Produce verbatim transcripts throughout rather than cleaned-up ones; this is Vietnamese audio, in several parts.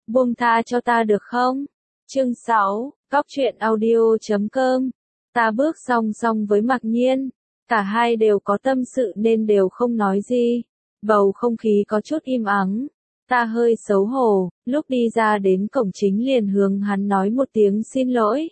buông tha cho ta được không? Chương sáu, Cóc truyện audio chấm com. Ta bước song song với Mặc Nhiên, cả hai đều có tâm sự nên đều không nói gì. Bầu không khí có chút im ắng. Ta hơi xấu hổ, lúc đi ra đến cổng chính liền hướng hắn nói một tiếng xin lỗi.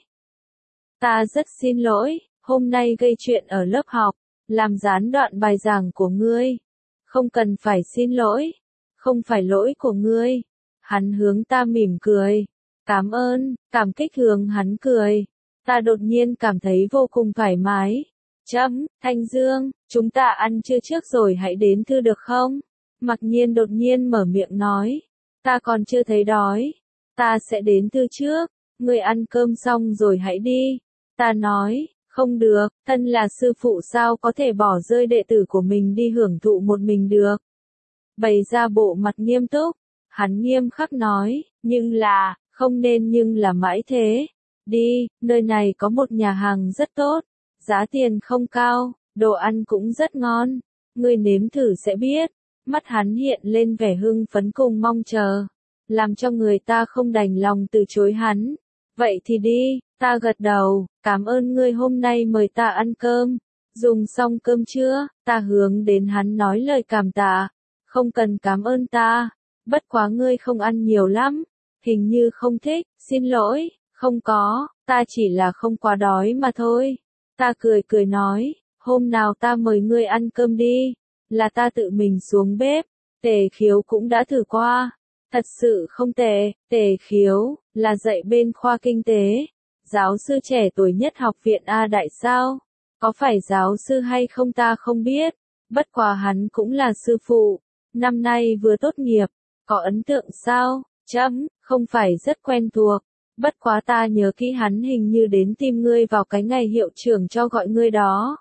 Ta rất xin lỗi, hôm nay gây chuyện ở lớp học, làm gián đoạn bài giảng của ngươi. Không cần phải xin lỗi, không phải lỗi của ngươi. Hắn hướng ta mỉm cười. Cảm ơn, cảm kích hướng hắn cười. Ta đột nhiên cảm thấy vô cùng thoải mái. Chấm, Thanh Dương, chúng ta ăn trưa trước rồi hãy đến thư được không? Mặc Nhiên đột nhiên mở miệng nói. Ta còn chưa thấy đói. Ta sẽ đến thư trước, ngươi ăn cơm xong rồi hãy đi. Ta nói, không được, thân là sư phụ sao có thể bỏ rơi đệ tử của mình đi hưởng thụ một mình được. Bày ra bộ mặt nghiêm túc, hắn nghiêm khắc nói, nhưng là, không nên nhưng là mãi thế. Đi, nơi này có một nhà hàng rất tốt, giá tiền không cao, đồ ăn cũng rất ngon, ngươi nếm thử sẽ biết. Mắt hắn hiện lên vẻ hưng phấn cùng mong chờ, làm cho người ta không đành lòng từ chối hắn. Vậy thì đi, ta gật đầu, cảm ơn ngươi hôm nay mời ta ăn cơm. Dùng xong cơm trưa, ta hướng đến hắn nói lời cảm tạ. Không cần cảm ơn ta, bất quá ngươi không ăn nhiều lắm, hình như không thích, xin lỗi, không có, ta chỉ là không quá đói mà thôi. Ta cười cười nói, hôm nào ta mời ngươi ăn cơm đi, là ta tự mình xuống bếp. Tề Khiếu cũng đã thử qua, thật sự không tệ. Tề Khiếu là dạy bên khoa kinh tế, giáo sư trẻ tuổi nhất học viện A Đại sao? Có phải giáo sư hay không ta không biết, bất quá hắn cũng là sư phụ, năm nay vừa tốt nghiệp, có ấn tượng sao? Chấm, không phải rất quen thuộc, bất quá ta nhớ kỹ hắn hình như đến tìm ngươi vào cái ngày hiệu trưởng cho gọi ngươi đó.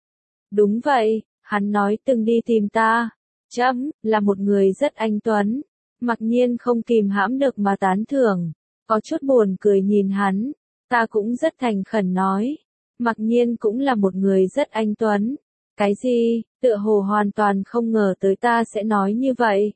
Đúng vậy, hắn nói từng đi tìm ta. Chấm, là một người rất anh tuấn. Mặc Nhiên không kìm hãm được mà tán thưởng, có chút buồn cười nhìn hắn. Ta cũng rất thành khẩn nói, Mặc Nhiên cũng là một người rất anh tuấn. Cái gì, tựa hồ hoàn toàn không ngờ tới ta sẽ nói như vậy.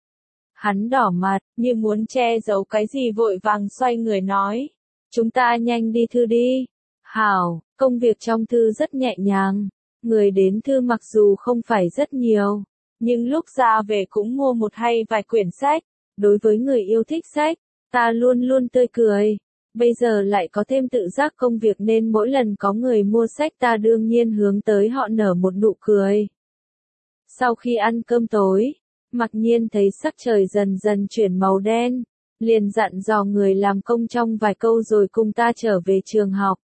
Hắn đỏ mặt, như muốn che giấu cái gì vội vàng xoay người nói. Chúng ta nhanh đi thư đi. Hảo, công việc trong thư rất nhẹ nhàng. Người đến thư mặc dù không phải rất nhiều, nhưng lúc ra về cũng mua một hay vài quyển sách. Đối với người yêu thích sách, ta luôn luôn tươi cười. Bây giờ lại có thêm tự giác công việc nên mỗi lần có người mua sách ta đương nhiên hướng tới họ nở một nụ cười. Sau khi ăn cơm tối, Mặc Nhiên thấy sắc trời dần dần chuyển màu đen, liền dặn dò người làm công trong vài câu rồi cùng ta trở về trường học.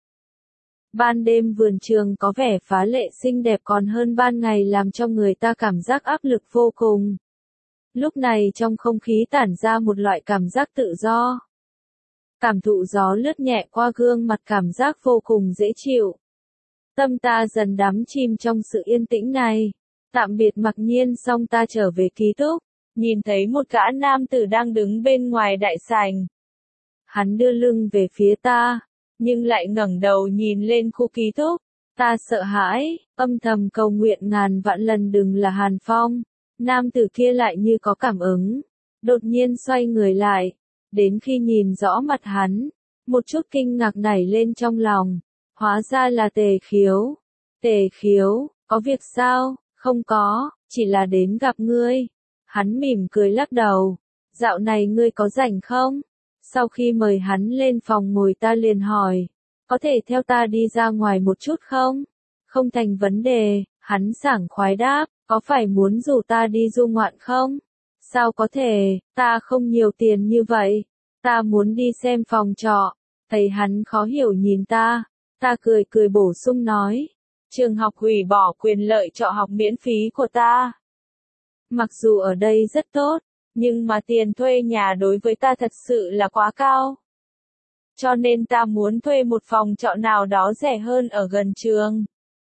Ban đêm vườn trường có vẻ phá lệ xinh đẹp còn hơn ban ngày làm cho người ta cảm giác áp lực vô cùng. Lúc này trong không khí tản ra một loại cảm giác tự do. Cảm thụ gió lướt nhẹ qua gương mặt cảm giác vô cùng dễ chịu. Tâm ta dần đắm chìm trong sự yên tĩnh này. Tạm biệt Mặc Nhiên xong ta trở về ký túc, nhìn thấy một gã nam tử đang đứng bên ngoài đại sảnh. Hắn đưa lưng về phía ta, nhưng lại ngẩng đầu nhìn lên khu ký túc. Ta sợ hãi, âm thầm cầu nguyện ngàn vạn lần đừng là Hàn Phong. Nam tử kia lại như có cảm ứng, đột nhiên xoay người lại. Đến khi nhìn rõ mặt hắn, một chút kinh ngạc nảy lên trong lòng. Hóa ra là Tề Khiếu. Tề Khiếu, có việc sao? Không có, chỉ là đến gặp ngươi. Hắn mỉm cười lắc đầu. Dạo này ngươi có rảnh không? Sau khi mời hắn lên phòng ngồi ta liền hỏi. Có thể theo ta đi ra ngoài một chút không? Không thành vấn đề, hắn sảng khoái đáp. Có phải muốn rủ ta đi du ngoạn không? Sao có thể, ta không nhiều tiền như vậy. Ta muốn đi xem phòng trọ. Thấy hắn khó hiểu nhìn ta. Ta cười cười bổ sung nói. Trường học hủy bỏ quyền lợi trọ học miễn phí của ta. Mặc dù ở đây rất tốt, nhưng mà tiền thuê nhà đối với ta thật sự là quá cao. Cho nên ta muốn thuê một phòng trọ nào đó rẻ hơn ở gần trường.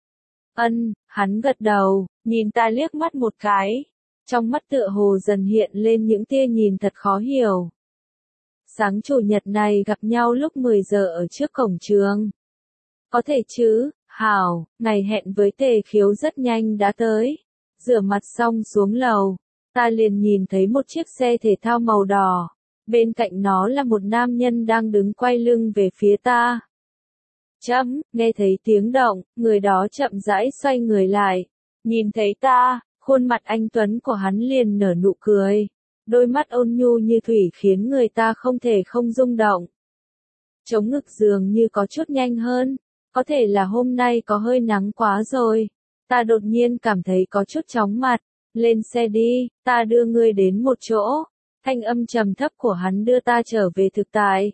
Ân, hắn gật đầu, nhìn ta liếc mắt một cái. Trong mắt tựa hồ dần hiện lên những tia nhìn thật khó hiểu. Sáng chủ nhật này gặp nhau lúc mười giờ ở trước cổng trường. Có thể chứ? Hảo, ngày hẹn với Tề Khiếu rất nhanh đã tới. Rửa mặt xong xuống lầu, ta liền nhìn thấy một chiếc xe thể thao màu đỏ. Bên cạnh nó là một nam nhân đang đứng quay lưng về phía ta. Chấm, nghe thấy tiếng động, người đó chậm rãi xoay người lại. Nhìn thấy ta, khuôn mặt anh tuấn của hắn liền nở nụ cười. Đôi mắt ôn nhu như thủy khiến người ta không thể không rung động. Chống ngực dường như có chút nhanh hơn. Có thể là hôm nay có hơi nắng quá rồi. Ta đột nhiên cảm thấy có chút chóng mặt. Lên xe đi, ta đưa ngươi đến một chỗ. Thanh âm trầm thấp của hắn đưa ta trở về thực tại.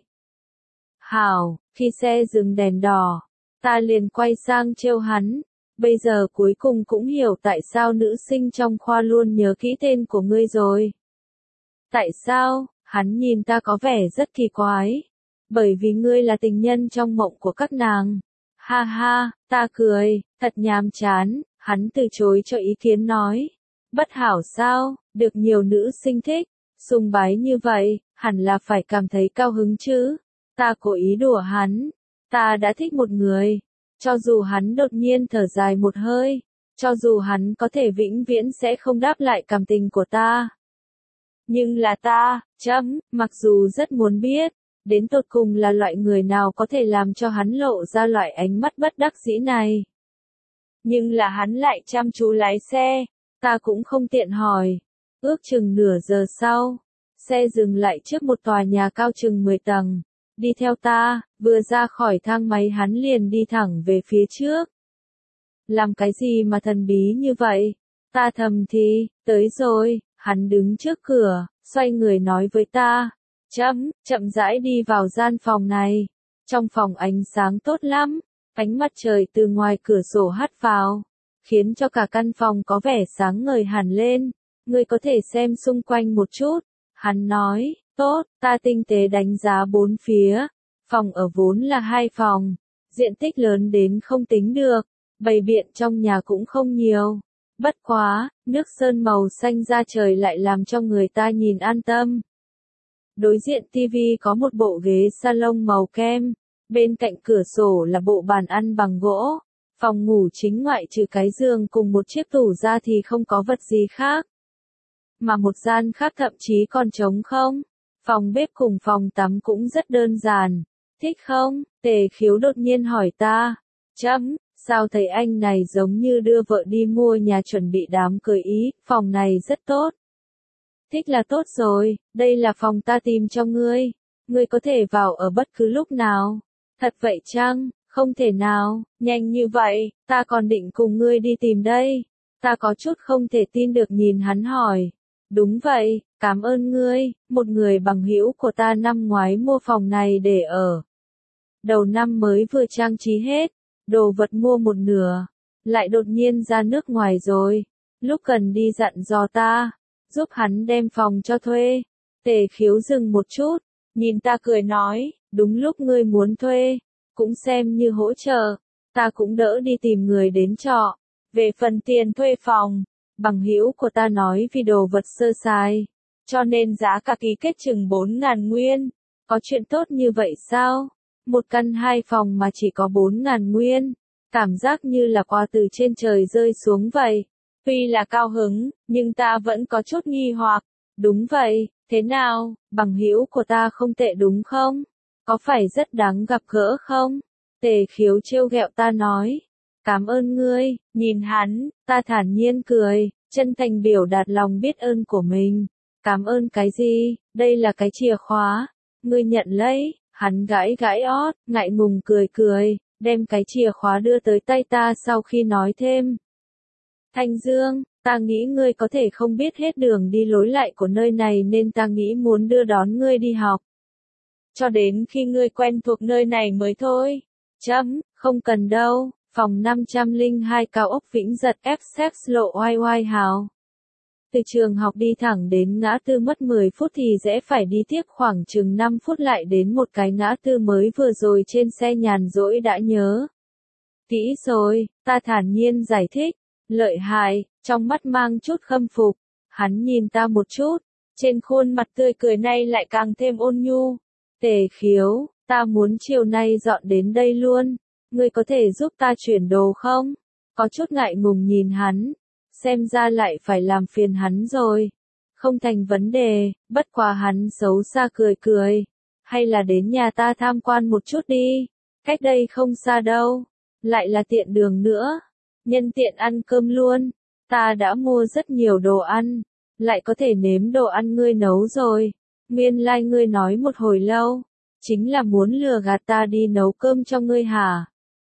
Hảo, khi xe dừng đèn đỏ, ta liền quay sang trêu hắn. Bây giờ cuối cùng cũng hiểu tại sao nữ sinh trong khoa luôn nhớ kỹ tên của ngươi rồi. Tại sao? Hắn nhìn ta có vẻ rất kỳ quái. Bởi vì ngươi là tình nhân trong mộng của các nàng. Ha ha, ta cười, thật nhàm chán, hắn từ chối cho ý kiến nói. Bất hảo sao, được nhiều nữ sinh thích, sùng bái như vậy, hẳn là phải cảm thấy cao hứng chứ. Ta cố ý đùa hắn, ta đã thích một người. Cho dù hắn đột nhiên thở dài một hơi, cho dù hắn có thể vĩnh viễn sẽ không đáp lại cảm tình của ta. Nhưng là ta, chấm, mặc dù rất muốn biết, đến tột cùng là loại người nào có thể làm cho hắn lộ ra loại ánh mắt bất đắc dĩ này. Nhưng là hắn lại chăm chú lái xe, ta cũng không tiện hỏi. Ước chừng nửa giờ sau, xe dừng lại trước một tòa nhà cao chừng mười tầng. Đi theo ta, vừa ra khỏi thang máy hắn liền đi thẳng về phía trước. Làm cái gì mà thần bí như vậy? Ta thầm thì, tới rồi, hắn đứng trước cửa, xoay người nói với ta. Chấm, chậm rãi đi vào gian phòng này. Trong phòng ánh sáng tốt lắm, ánh mặt trời từ ngoài cửa sổ hắt vào, khiến cho cả căn phòng có vẻ sáng ngời hẳn lên. Ngươi có thể xem xung quanh một chút. Hắn nói, tốt, ta tinh tế đánh giá bốn phía. Phòng ở vốn là hai phòng, diện tích lớn đến không tính được, bày biện trong nhà cũng không nhiều. Bất quá, nước sơn màu xanh da trời lại làm cho người ta nhìn an tâm. Đối diện tivi có một bộ ghế salon màu kem, bên cạnh cửa sổ là bộ bàn ăn bằng gỗ. Phòng ngủ chính ngoại trừ cái giường cùng một chiếc tủ ra thì không có vật gì khác. Mà một gian khác thậm chí còn trống không. Phòng bếp cùng phòng tắm cũng rất đơn giản. Thích không? Tề Khiếu đột nhiên hỏi ta. Chấm, sao thấy anh này giống như đưa vợ đi mua nhà chuẩn bị đám cưới ý, phòng này rất tốt. Thích là tốt rồi, đây là phòng ta tìm cho ngươi. Ngươi có thể vào ở bất cứ lúc nào. Thật vậy chăng? Không thể nào, nhanh như vậy, ta còn định cùng ngươi đi tìm đây. Ta có chút không thể tin được nhìn hắn hỏi. Đúng vậy, cảm ơn ngươi, một người bằng hữu của ta năm ngoái mua phòng này để ở. Đầu năm mới vừa trang trí hết, đồ vật mua một nửa, lại đột nhiên ra nước ngoài rồi. Lúc cần đi dặn dò ta, giúp hắn đem phòng cho thuê. Tề Khiếu dừng một chút, nhìn ta cười nói, đúng lúc ngươi muốn thuê, cũng xem như hỗ trợ, ta cũng đỡ đi tìm người đến trọ. Về phần tiền thuê phòng, bằng hữu của ta nói vì đồ vật sơ sài, cho nên giá cả ký kết chừng bốn ngàn nguyên. Có chuyện tốt như vậy sao? Một căn hai phòng mà chỉ có bốn ngàn nguyên. Cảm giác như là quà từ trên trời rơi xuống vậy. Tuy là cao hứng, nhưng ta vẫn có chút nghi hoặc. Đúng vậy, thế nào, bằng hữu của ta không tệ đúng không? Có phải rất đáng gặp gỡ không? Tề Khiếu trêu ghẹo ta nói. Cảm ơn ngươi, nhìn hắn, ta thản nhiên cười, chân thành biểu đạt lòng biết ơn của mình. Cảm ơn cái gì, đây là cái chìa khóa. Ngươi nhận lấy, hắn gãi gãi ót, ngại ngùng cười cười, đem cái chìa khóa đưa tới tay ta sau khi nói thêm. Thanh Dương, ta nghĩ ngươi có thể không biết hết đường đi lối lại của nơi này nên ta nghĩ muốn đưa đón ngươi đi học. Cho đến khi ngươi quen thuộc nơi này mới thôi. Chấm, không cần đâu. Phòng năm trăm lẻ hai cao ốc Vĩnh Giật Essex lộ oai oai hào. Từ trường học đi thẳng đến ngã tư mất mười phút thì rẽ phải đi tiếp khoảng chừng năm phút lại đến một cái ngã tư mới vừa rồi trên xe nhàn rỗi đã nhớ. Kỹ rồi, ta thản nhiên giải thích. Lợi hại, trong mắt mang chút khâm phục. Hắn nhìn ta một chút, trên khuôn mặt tươi cười này lại càng thêm ôn nhu. Tề Khiếu, ta muốn chiều nay dọn đến đây luôn. Ngươi có thể giúp ta chuyển đồ không? Có chút ngại ngùng nhìn hắn. Xem ra lại phải làm phiền hắn rồi. Không thành vấn đề, bất quá hắn xấu xa cười cười. Hay là đến nhà ta tham quan một chút đi, cách đây không xa đâu, lại là tiện đường nữa. Nhân tiện ăn cơm luôn, ta đã mua rất nhiều đồ ăn, lại có thể nếm đồ ăn ngươi nấu rồi. Nguyên lai like ngươi nói một hồi lâu, chính là muốn lừa gạt ta đi nấu cơm cho ngươi hả?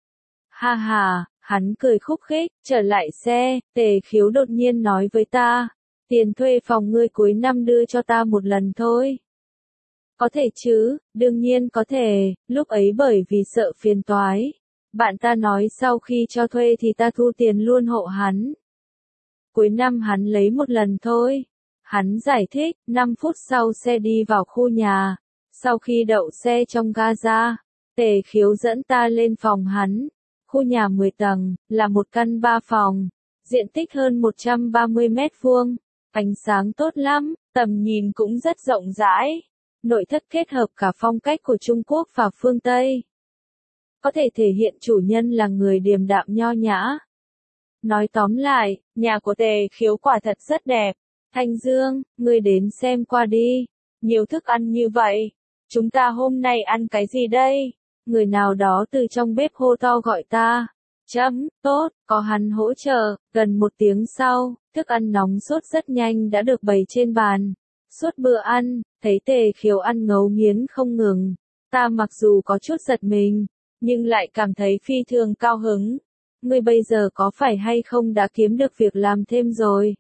Ha ha, hắn cười khúc khích, trở lại xe, Tề Khiếu đột nhiên nói với ta, tiền thuê phòng ngươi cuối năm đưa cho ta một lần thôi. Có thể chứ, đương nhiên có thể, lúc ấy bởi vì sợ phiền toái. Bạn ta nói sau khi cho thuê thì ta thu tiền luôn hộ hắn. Cuối năm hắn lấy một lần thôi. Hắn giải thích, năm phút sau xe đi vào khu nhà. Sau khi đậu xe trong ga-ra, Tề Khiếu dẫn ta lên phòng hắn. Khu nhà mười tầng, là một căn ba phòng, diện tích hơn một trăm ba mươi mét vuông, ánh sáng tốt lắm, tầm nhìn cũng rất rộng rãi. Nội thất kết hợp cả phong cách của Trung Quốc và phương Tây. Có thể thể hiện chủ nhân là người điềm đạm nho nhã. Nói tóm lại, nhà của Tề Khiếu quả thật rất đẹp. Thanh Dương, ngươi đến xem qua đi. Nhiều thức ăn như vậy. Chúng ta hôm nay ăn cái gì đây? Người nào đó từ trong bếp hô to gọi ta. Chấm, tốt, có hắn hỗ trợ. Gần một tiếng sau, thức ăn nóng sốt rất nhanh đã được bày trên bàn. Suốt bữa ăn, thấy Tề Khiếu ăn ngấu nghiến không ngừng. Ta mặc dù có chút giật mình, nhưng lại cảm thấy phi thường cao hứng. Ngươi bây giờ có phải hay không đã kiếm được việc làm thêm rồi?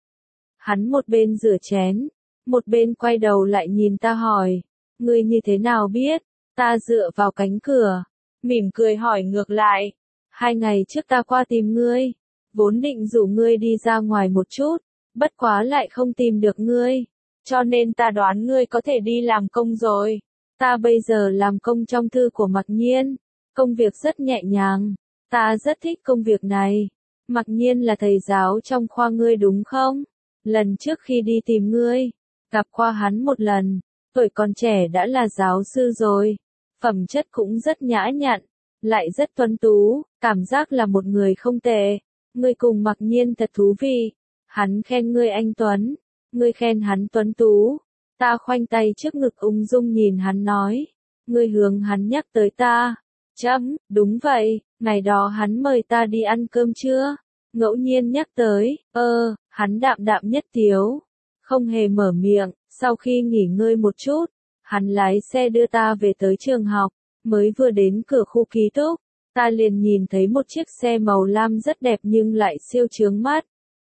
Hắn một bên rửa chén, một bên quay đầu lại nhìn ta hỏi. Ngươi như thế nào biết? Ta dựa vào cánh cửa, mỉm cười hỏi ngược lại. Hai ngày trước ta qua tìm ngươi, vốn định rủ ngươi đi ra ngoài một chút, bất quá lại không tìm được ngươi. Cho nên ta đoán ngươi có thể đi làm công rồi. Ta bây giờ làm công trong thư của Mặc Nhiên. Công việc rất nhẹ nhàng. Ta rất thích công việc này. Mặc Nhiên là thầy giáo trong khoa ngươi đúng không? Lần trước khi đi tìm ngươi, gặp qua hắn một lần. Tuổi còn trẻ đã là giáo sư rồi. Phẩm chất cũng rất nhã nhặn. Lại rất tuấn tú. Cảm giác là một người không tệ. Ngươi cùng Mặc Nhiên thật thú vị. Hắn khen ngươi anh tuấn. Ngươi khen hắn tuấn tú. Ta khoanh tay trước ngực ung dung nhìn hắn nói. Ngươi hướng hắn nhắc tới ta. Chấm, đúng vậy, ngày đó hắn mời ta đi ăn cơm trưa. Ngẫu nhiên nhắc tới, ơ, hắn đạm đạm nhất tiếu. Không hề mở miệng, sau khi nghỉ ngơi một chút, hắn lái xe đưa ta về tới trường học. Mới vừa đến cửa khu ký túc, ta liền nhìn thấy một chiếc xe màu lam rất đẹp nhưng lại siêu chướng mắt.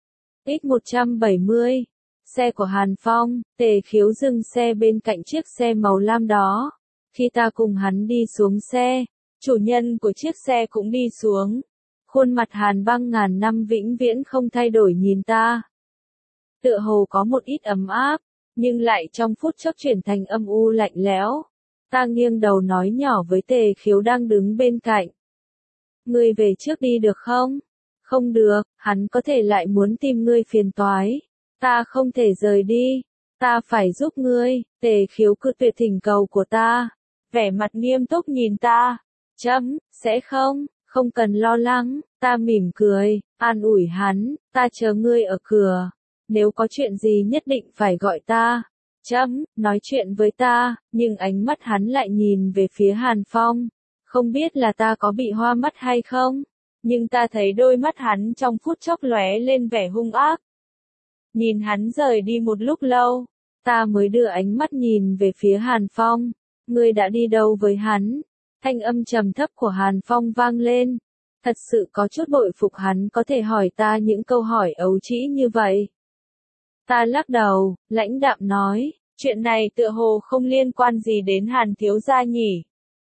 X một trăm bảy mươi. Xe của Hàn Phong. Tề Khiếu dừng xe bên cạnh chiếc xe màu lam đó. Khi ta cùng hắn đi xuống xe, chủ nhân của chiếc xe cũng đi xuống. Khuôn mặt Hàn Băng ngàn năm vĩnh viễn không thay đổi nhìn ta. Tựa hồ có một ít ấm áp, nhưng lại trong phút chốc chuyển thành âm u lạnh lẽo. Ta nghiêng đầu nói nhỏ với Tề Khiếu đang đứng bên cạnh. Ngươi về trước đi được không? Không được, hắn có thể lại muốn tìm ngươi phiền toái. Ta không thể rời đi. Ta phải giúp ngươi. Tề Khiếu cự tuyệt thỉnh cầu của ta. Vẻ mặt nghiêm túc nhìn ta. Chấm, sẽ không, không cần lo lắng. Ta mỉm cười, an ủi hắn. Ta chờ ngươi ở cửa. Nếu có chuyện gì nhất định phải gọi ta. Chấm, nói chuyện với ta. Nhưng ánh mắt hắn lại nhìn về phía Hàn Phong. Không biết là ta có bị hoa mắt hay không. Nhưng ta thấy đôi mắt hắn trong phút chốc lóe lên vẻ hung ác. Nhìn hắn rời đi một lúc lâu, ta mới đưa ánh mắt nhìn về phía Hàn Phong. Ngươi đã đi đâu với hắn? Thanh âm trầm thấp của Hàn Phong vang lên. Thật sự có chút bội phục hắn có thể hỏi ta những câu hỏi ấu trĩ như vậy. Ta lắc đầu, lãnh đạm nói, chuyện này tựa hồ không liên quan gì đến Hàn thiếu gia nhỉ.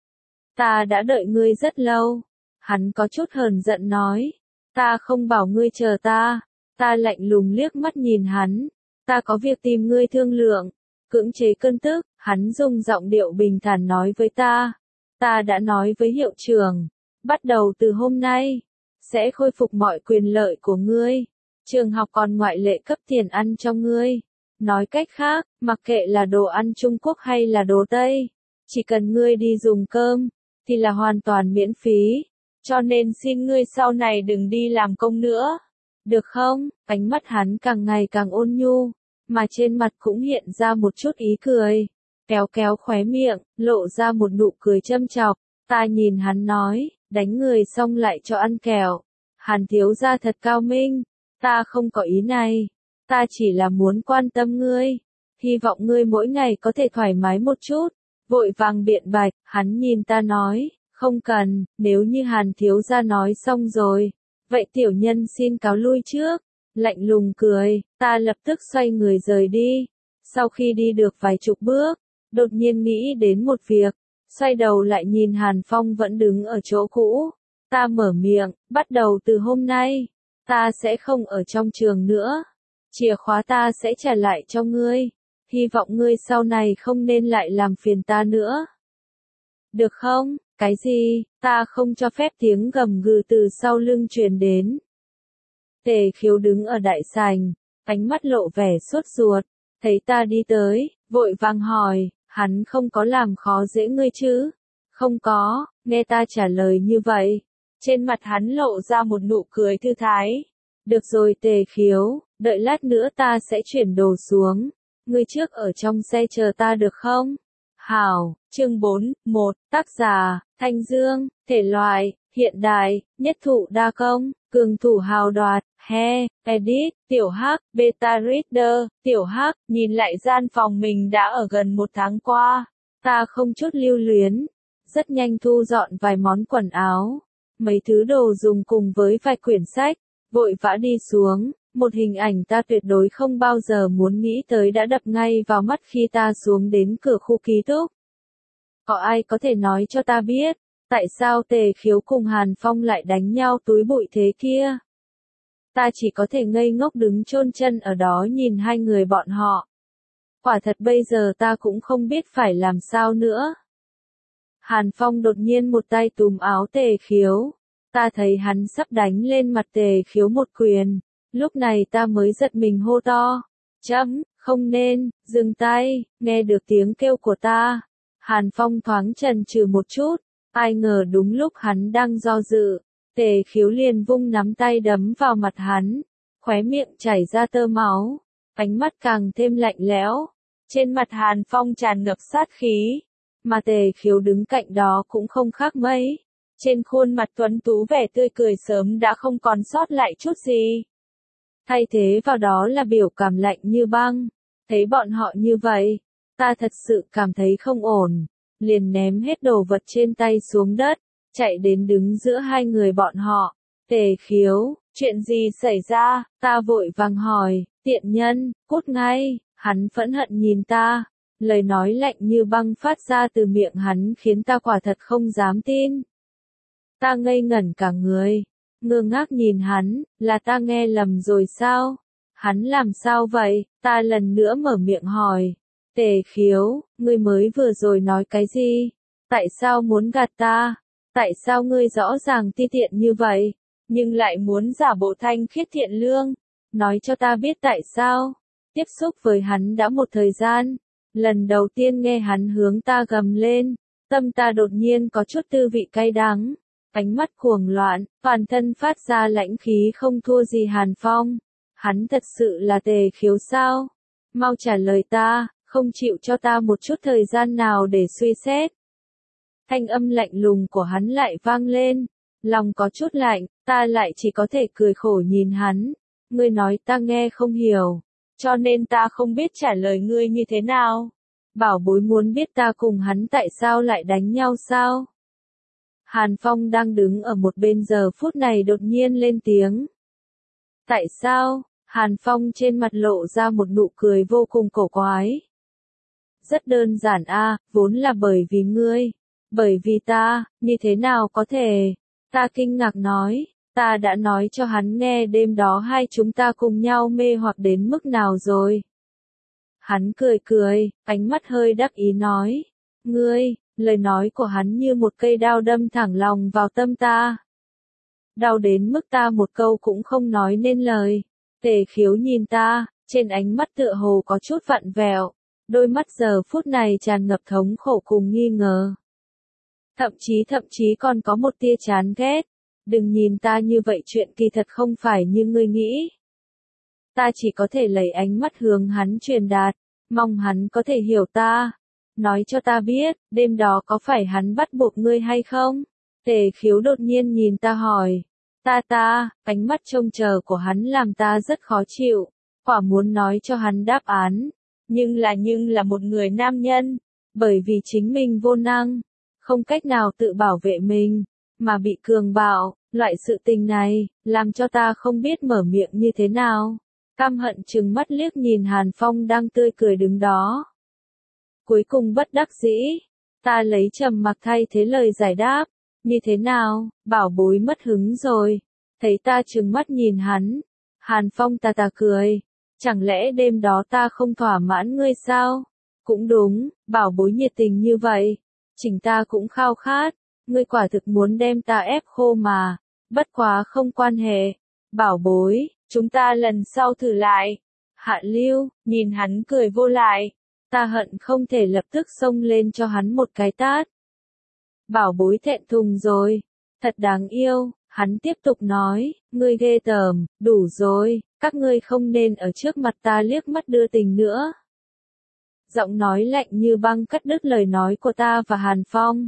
Ta đã đợi ngươi rất lâu. Hắn có chút hờn giận nói. Ta không bảo ngươi chờ ta. Ta lạnh lùng liếc mắt nhìn hắn. Ta có việc tìm ngươi thương lượng. Cưỡng chế cơn tức, hắn dùng giọng điệu bình thản nói với ta. Ta đã nói với hiệu trưởng. Bắt đầu từ hôm nay, sẽ khôi phục mọi quyền lợi của ngươi. Trường học còn ngoại lệ cấp tiền ăn cho ngươi. Nói cách khác, mặc kệ là đồ ăn Trung Quốc hay là đồ Tây, chỉ cần ngươi đi dùng cơm, thì là hoàn toàn miễn phí. Cho nên xin ngươi sau này đừng đi làm công nữa. Được không? Ánh mắt hắn càng ngày càng ôn nhu. mà trên mặt cũng hiện ra một chút ý cười. Kéo kéo khóe miệng, lộ ra một nụ cười châm chọc. Ta nhìn hắn nói, đánh người xong lại cho ăn kẹo. Hàn thiếu gia thật cao minh, ta không có ý này. Ta chỉ là muốn quan tâm ngươi. Hy vọng ngươi mỗi ngày có thể thoải mái một chút. Vội vàng biện bạch, hắn nhìn ta nói, không cần, nếu như Hàn thiếu gia nói xong rồi. Vậy tiểu nhân xin cáo lui trước. Lạnh lùng cười, ta lập tức xoay người rời đi. Sau khi đi được vài chục bước, đột nhiên nghĩ đến một việc. Xoay đầu lại nhìn Hàn Phong vẫn đứng ở chỗ cũ. Ta mở miệng, bắt đầu từ hôm nay, ta sẽ không ở trong trường nữa. Chìa khóa ta sẽ trả lại cho ngươi. Hy vọng ngươi sau này không nên lại làm phiền ta nữa. Được không? Cái gì? Ta không cho phép tiếng gầm gừ từ sau lưng truyền đến. Tề Khiếu đứng ở đại sảnh, ánh mắt lộ vẻ sốt ruột. Thấy ta đi tới, vội vàng hỏi, hắn không có làm khó dễ ngươi chứ? Không có, nghe ta trả lời như vậy. Trên mặt hắn lộ ra một nụ cười thư thái. Được rồi Tề Khiếu, đợi lát nữa ta sẽ chuyển đồ xuống. Ngươi trước ở trong xe chờ ta được không? Hảo, chương bốn, một, tác giả, Thanh Dương, thể loại, hiện đại, nhất thụ đa công, cường thủ hào đoạt, he, edit, tiểu hắc, beta reader, tiểu hắc, nhìn lại gian phòng mình đã ở gần một tháng qua. Ta không chút lưu luyến, rất nhanh thu dọn vài món quần áo, mấy thứ đồ dùng cùng với vài quyển sách, vội vã đi xuống. Một hình ảnh ta tuyệt đối không bao giờ muốn nghĩ tới đã đập ngay vào mắt khi ta xuống đến cửa khu ký túc. Có ai có thể nói cho ta biết, tại sao Tề Khiếu cùng Hàn Phong lại đánh nhau túi bụi thế kia? Ta chỉ có thể ngây ngốc đứng chôn chân ở đó nhìn hai người bọn họ. Quả thật bây giờ ta cũng không biết phải làm sao nữa. Hàn Phong đột nhiên một tay túm áo Tề Khiếu. Ta thấy hắn sắp đánh lên mặt Tề Khiếu một quyền. Lúc này ta mới giật mình hô to. Chấm, không nên, dừng tay, nghe được tiếng kêu của ta. Hàn Phong thoáng chần chừ một chút. Ai ngờ đúng lúc hắn đang do dự. Tề Khiếu liền vung nắm tay đấm vào mặt hắn. Khóe miệng chảy ra tơ máu. Ánh mắt càng thêm lạnh lẽo. Trên mặt Hàn Phong tràn ngập sát khí. Mà Tề Khiếu đứng cạnh đó cũng không khác mấy. Trên khuôn mặt tuấn tú vẻ tươi cười sớm đã không còn sót lại chút gì. Thay thế vào đó là biểu cảm lạnh như băng. Thấy bọn họ như vậy, ta thật sự cảm thấy không ổn. Liền ném hết đồ vật trên tay xuống đất, chạy đến đứng giữa hai người bọn họ. Tề Khiếu, chuyện gì xảy ra? Ta vội vàng hỏi, tiện nhân, cút ngay. Hắn phẫn hận nhìn ta. Lời nói lạnh như băng phát ra từ miệng hắn khiến ta quả thật không dám tin. Ta ngây ngẩn cả người. Ngơ ngác nhìn hắn, là ta nghe lầm rồi sao? Hắn làm sao vậy? Ta lần nữa mở miệng hỏi. Tề Khiếu, ngươi mới vừa rồi nói cái gì? Tại sao muốn gạt ta? Tại sao ngươi rõ ràng ti tiện như vậy, nhưng lại muốn giả bộ thanh khiết thiện lương? Nói cho ta biết tại sao? Tiếp xúc với hắn đã một thời gian. Lần đầu tiên nghe hắn hướng ta gầm lên, tâm ta đột nhiên có chút tư vị cay đắng. Ánh mắt cuồng loạn, toàn thân phát ra lãnh khí không thua gì Hàn Phong. Hắn thật sự là Tề Khiếu sao? Mau trả lời ta, không chịu cho ta một chút thời gian nào để suy xét. Thanh âm lạnh lùng của hắn lại vang lên. Lòng có chút lạnh, ta lại chỉ có thể cười khổ nhìn hắn. Ngươi nói ta nghe không hiểu, cho nên ta không biết trả lời ngươi như thế nào. Bảo bối muốn biết ta cùng hắn tại sao lại đánh nhau sao? Hàn Phong đang đứng ở một bên giờ phút này đột nhiên lên tiếng. Tại sao? Hàn Phong trên mặt lộ ra một nụ cười vô cùng cổ quái. Rất đơn giản a, vốn là bởi vì ngươi. Bởi vì ta, như thế nào có thể? Ta kinh ngạc nói, ta đã nói cho hắn nghe đêm đó hai chúng ta cùng nhau mê hoặc đến mức nào rồi. Hắn cười cười, ánh mắt hơi đắc ý nói. Ngươi, lời nói của hắn như một cây đao đâm thẳng lòng vào tâm ta. Đau đến mức ta một câu cũng không nói nên lời. Tề Khiếu nhìn ta, trên ánh mắt tựa hồ có chút vặn vẹo. Đôi mắt giờ phút này tràn ngập thống khổ cùng nghi ngờ. Thậm chí thậm chí còn có một tia chán ghét. Đừng nhìn ta như vậy, chuyện kỳ thật không phải như ngươi nghĩ. Ta chỉ có thể lấy ánh mắt hướng hắn truyền đạt, mong hắn có thể hiểu ta. Nói cho ta biết, đêm đó có phải hắn bắt buộc ngươi hay không? Tề Khiếu đột nhiên nhìn ta hỏi. Ta ta, ánh mắt trông chờ của hắn làm ta rất khó chịu, quả muốn nói cho hắn đáp án. Nhưng là nhưng là một người nam nhân, bởi vì chính mình vô năng, không cách nào tự bảo vệ mình, mà bị cường bạo, loại sự tình này, làm cho ta không biết mở miệng như thế nào. Căm hận trừng mắt liếc nhìn Hàn Phong đang tươi cười đứng đó. Cuối cùng bất đắc dĩ, ta lấy trầm mặc thay thế lời giải đáp. Như thế nào, bảo bối mất hứng rồi. Thấy ta trừng mắt nhìn hắn. Hàn Phong tà tà cười. Chẳng lẽ đêm đó ta không thỏa mãn ngươi sao? Cũng đúng, bảo bối nhiệt tình như vậy. Chính ta cũng khao khát. Ngươi quả thực muốn đem ta ép khô mà. Bất quá không quan hệ. Bảo bối, chúng ta lần sau thử lại. Hạ Lưu, nhìn hắn cười vô lại. Ta hận không thể lập tức xông lên cho hắn một cái tát. Bảo bối thẹn thùng rồi. Thật đáng yêu, hắn tiếp tục nói, ngươi ghê tởm, đủ rồi, các ngươi không nên ở trước mặt ta liếc mắt đưa tình nữa. Giọng nói lạnh như băng cắt đứt lời nói của ta và Hàn Phong.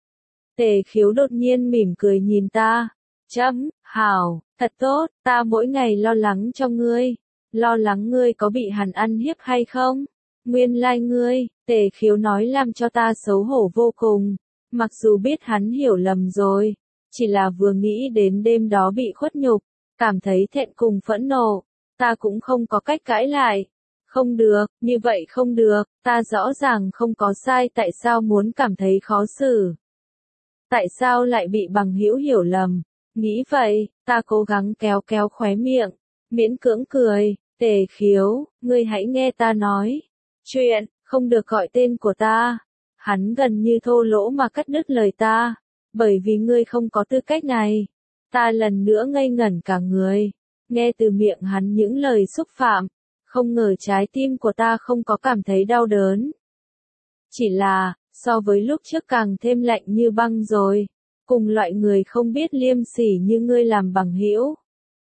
Tề Khiếu đột nhiên mỉm cười nhìn ta. Chấm, hảo, thật tốt, ta mỗi ngày lo lắng cho ngươi. Lo lắng ngươi có bị hắn ăn hiếp hay không? Nguyên lai like ngươi, Tề Khiếu nói làm cho ta xấu hổ vô cùng. Mặc dù biết hắn hiểu lầm rồi, chỉ là vừa nghĩ đến đêm đó bị khuất nhục, cảm thấy thẹn cùng phẫn nộ, ta cũng không có cách cãi lại. Không được, như vậy không được, ta rõ ràng không có sai, tại sao muốn cảm thấy khó xử? Tại sao lại bị bằng hữu hiểu lầm? Nghĩ vậy, ta cố gắng kéo kéo khóe miệng, miễn cưỡng cười. Tề Khiếu, ngươi hãy nghe ta nói. Chuyện, không được gọi tên của ta. Hắn gần như thô lỗ mà cắt đứt lời ta. Bởi vì ngươi không có tư cách này. Ta lần nữa ngây ngẩn cả người. Nghe từ miệng hắn những lời xúc phạm. Không ngờ trái tim của ta không có cảm thấy đau đớn. Chỉ là, so với lúc trước càng thêm lạnh như băng rồi. Cùng loại người không biết liêm sỉ như ngươi làm bằng hữu.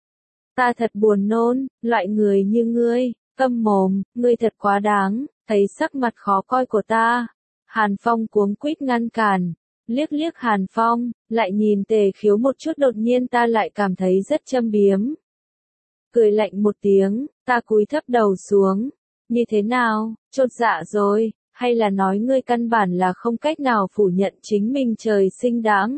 Ta thật buồn nôn, loại người như ngươi, câm mồm, ngươi thật quá đáng. Thấy sắc mặt khó coi của ta. Hàn Phong cuống quýt ngăn cản, liếc liếc Hàn Phong, lại nhìn Tề Khiếu một chút, đột nhiên ta lại cảm thấy rất châm biếm. Cười lạnh một tiếng, ta cúi thấp đầu xuống. Như thế nào, chột dạ rồi, hay là nói ngươi căn bản là không cách nào phủ nhận chính mình trời sinh đáng?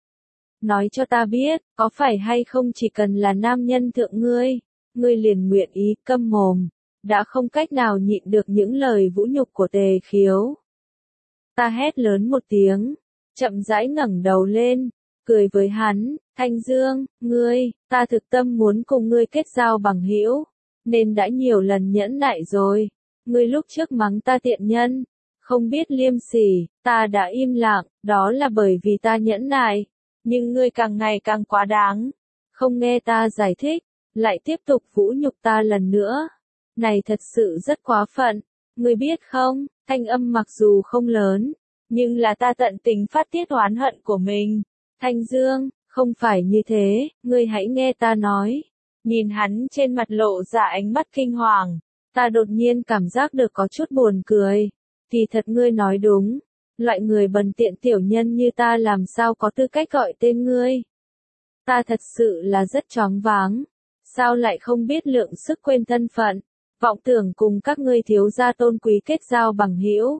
Nói cho ta biết, có phải hay không chỉ cần là nam nhân thượng ngươi, ngươi liền nguyện ý câm mồm, đã không cách nào nhịn được những lời vũ nhục của Tề Khiếu. Ta hét lớn một tiếng, chậm rãi ngẩng đầu lên, cười với hắn, Thanh Dương, ngươi, ta thực tâm muốn cùng ngươi kết giao bằng hữu, nên đã nhiều lần nhẫn nại rồi. Ngươi lúc trước mắng ta tiện nhân, không biết liêm sỉ, ta đã im lặng, đó là bởi vì ta nhẫn nại. Nhưng ngươi càng ngày càng quá đáng, không nghe ta giải thích, lại tiếp tục vũ nhục ta lần nữa. Này thật sự rất quá phận, ngươi biết không, thanh âm mặc dù không lớn, nhưng là ta tận tình phát tiết oán hận của mình. Thanh Dương, không phải như thế, ngươi hãy nghe ta nói. Nhìn hắn trên mặt lộ ra ánh mắt kinh hoàng, ta đột nhiên cảm giác được có chút buồn cười. Thì thật ngươi nói đúng. Loại người bần tiện tiểu nhân như ta làm sao có tư cách gọi tên ngươi. Ta thật sự là rất choáng váng. Sao lại không biết lượng sức quên thân phận, vọng tưởng cùng các ngươi thiếu gia tôn quý kết giao bằng hữu.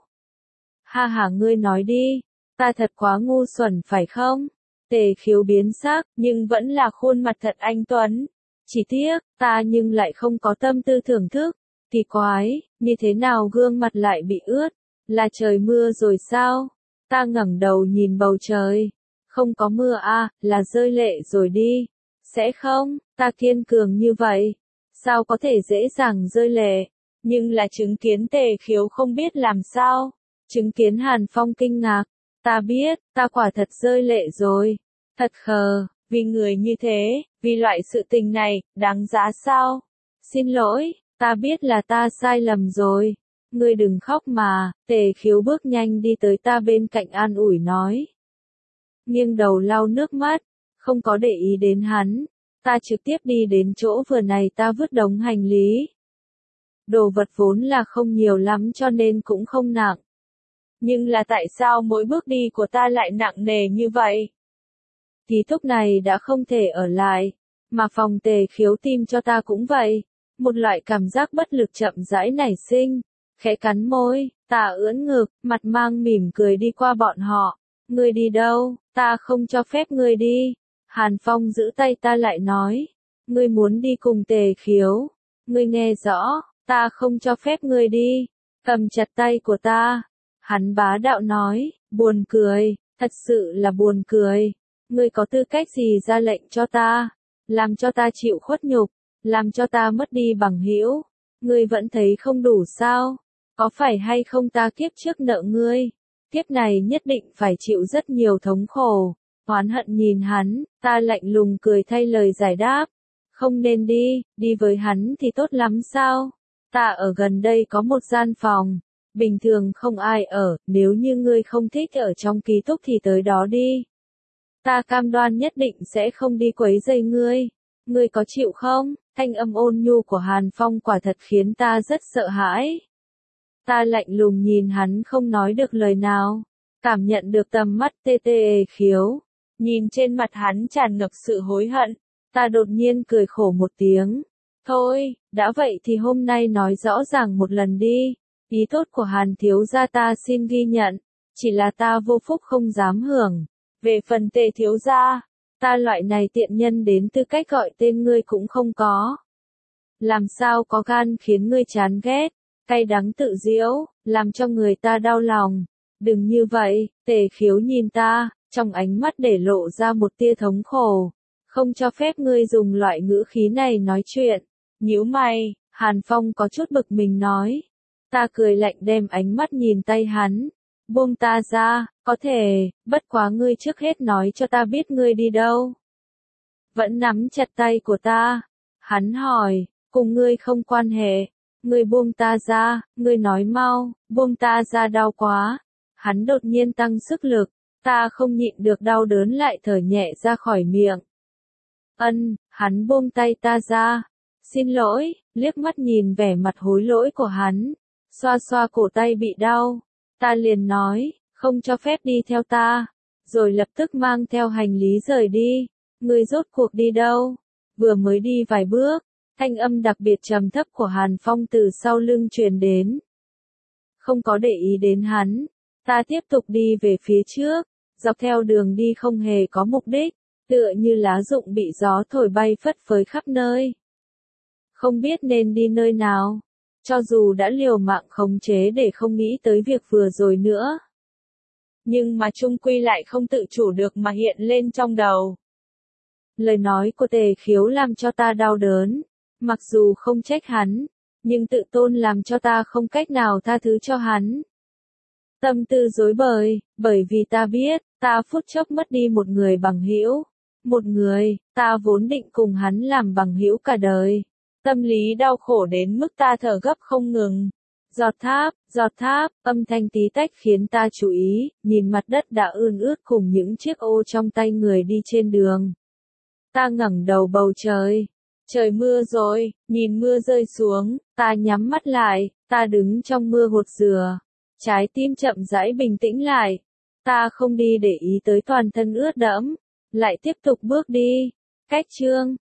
Ha ha, ngươi nói đi, ta thật quá ngu xuẩn phải không? Tề Khiếu biến sắc, nhưng vẫn là khuôn mặt thật anh tuấn. Chỉ tiếc, ta nhưng lại không có tâm tư thưởng thức. Kỳ quái, như thế nào gương mặt lại bị ướt? Là trời mưa rồi sao? Ta ngẩng đầu nhìn bầu trời. Không có mưa à, là rơi lệ rồi đi. Sẽ không, ta kiên cường như vậy. Sao có thể dễ dàng rơi lệ? Nhưng là chứng kiến Tề Khiếu không biết làm sao. Chứng kiến Hàn Phong kinh ngạc. Ta biết, ta quả thật rơi lệ rồi. Thật khờ, vì người như thế, vì loại sự tình này, đáng giá sao? Xin lỗi, ta biết là ta sai lầm rồi. Ngươi đừng khóc mà. Tề Khiếu bước nhanh đi tới ta bên cạnh an ủi nói. Nghiêng đầu lau nước mắt, không có để ý đến hắn. Ta trực tiếp đi đến chỗ vừa này ta vứt đống hành lý. Đồ vật vốn là không nhiều lắm cho nên cũng không nặng. Nhưng là tại sao mỗi bước đi của ta lại nặng nề như vậy? Ký túc này đã không thể ở lại, mà phòng Tề Khiếu tim cho ta cũng vậy. Một loại cảm giác bất lực chậm rãi nảy sinh, khẽ cắn môi, ta ưỡn ngực, mặt mang mỉm cười đi qua bọn họ. Ngươi đi đâu? Ta không cho phép ngươi đi. Hàn Phong giữ tay ta lại nói, ngươi muốn đi cùng Tề Khiếu. Ngươi nghe rõ, ta không cho phép ngươi đi. Cầm chặt tay của ta. Hắn bá đạo nói, buồn cười, thật sự là buồn cười. Ngươi có tư cách gì ra lệnh cho ta? Làm cho ta chịu khuất nhục, làm cho ta mất đi bằng hữu. Ngươi vẫn thấy không đủ sao? Có phải hay không ta kiếp trước nợ ngươi? Kiếp này nhất định phải chịu rất nhiều thống khổ. Oán hận nhìn hắn, ta lạnh lùng cười thay lời giải đáp. Không nên đi, đi với hắn thì tốt lắm sao? Ta ở gần đây có một gian phòng. Bình thường không ai ở, nếu như ngươi không thích ở trong ký túc thì tới đó đi. Ta cam đoan nhất định sẽ không đi quấy rầy ngươi. Ngươi có chịu không? Thanh âm ôn nhu của Hàn Phong quả thật khiến ta rất sợ hãi. Ta lạnh lùng nhìn hắn không nói được lời nào. Cảm nhận được tầm mắt tê tê Khiếu. Nhìn trên mặt hắn tràn ngập sự hối hận. Ta đột nhiên cười khổ một tiếng. Thôi, đã vậy thì hôm nay nói rõ ràng một lần đi. Ý tốt của Hàn thiếu gia ta xin ghi nhận. Chỉ là ta vô phúc không dám hưởng. Về phần Tề thiếu gia, ta loại này tiện nhân đến tư cách gọi tên ngươi cũng không có. Làm sao có gan khiến ngươi chán ghét, cay đắng tự giễu, làm cho người ta đau lòng. Đừng như vậy, Tề Khiếu nhìn ta, trong ánh mắt để lộ ra một tia thống khổ. Không cho phép ngươi dùng loại ngữ khí này nói chuyện. Nhíu mày, Hàn Phong có chút bực mình nói. Ta cười lạnh đem ánh mắt nhìn tay hắn. Buông ta ra, có thể, bất quá ngươi trước hết nói cho ta biết ngươi đi đâu. Vẫn nắm chặt tay của ta. Hắn hỏi, cùng ngươi không quan hệ. Ngươi buông ta ra, ngươi nói mau, buông ta ra đau quá. Hắn đột nhiên tăng sức lực, ta không nhịn được đau đớn lại thở nhẹ ra khỏi miệng. Ân, hắn buông tay ta ra. Xin lỗi, liếc mắt nhìn vẻ mặt hối lỗi của hắn. Xoa xoa cổ tay bị đau. Ta liền nói, không cho phép đi theo ta. Rồi lập tức mang theo hành lý rời đi. Ngươi rốt cuộc đi đâu? Vừa mới đi vài bước, thanh âm đặc biệt trầm thấp của Hàn Phong từ sau lưng truyền đến. Không có để ý đến hắn. Ta tiếp tục đi về phía trước. Dọc theo đường đi không hề có mục đích. Tựa như lá rụng bị gió thổi bay phất phới khắp nơi. Không biết nên đi nơi nào. Cho dù đã liều mạng khống chế để không nghĩ tới việc vừa rồi nữa. Nhưng mà chung quy lại không tự chủ được mà hiện lên trong đầu. Lời nói của Tề Khiếu làm cho ta đau đớn. Mặc dù không trách hắn, nhưng tự tôn làm cho ta không cách nào tha thứ cho hắn. Tâm tư rối bời, bởi vì ta biết, ta phút chốc mất đi một người bằng hữu. Một người, ta vốn định cùng hắn làm bằng hữu cả đời. Tâm lý đau khổ đến mức ta thở gấp không ngừng. Giọt tháp, giọt tháp, âm thanh tí tách khiến ta chú ý, nhìn mặt đất đã ươn ướt cùng những chiếc ô trong tay người đi trên đường. Ta ngẩng đầu bầu trời. Trời mưa rồi, nhìn mưa rơi xuống, ta nhắm mắt lại, ta đứng trong mưa hột dừa. Trái tim chậm rãi bình tĩnh lại. Ta không đi để ý tới toàn thân ướt đẫm, lại tiếp tục bước đi. Cách chương